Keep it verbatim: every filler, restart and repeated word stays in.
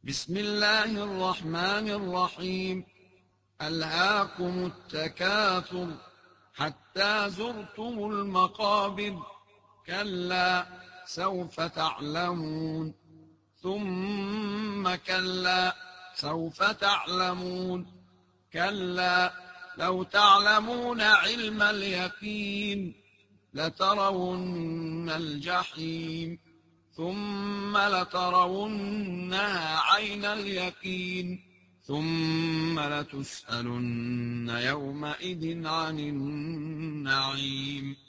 بسم الله الرحمن الرحيم. ألهاكم التكاثر حتى زرتم المقابر، كلا سوف تعلمون ثم كلا سوف تعلمون كلا لو تعلمون علم اليقين لترون الجحيم ثم لترونها عين اليقين ثم لتسألن يومئذ عن النعيم.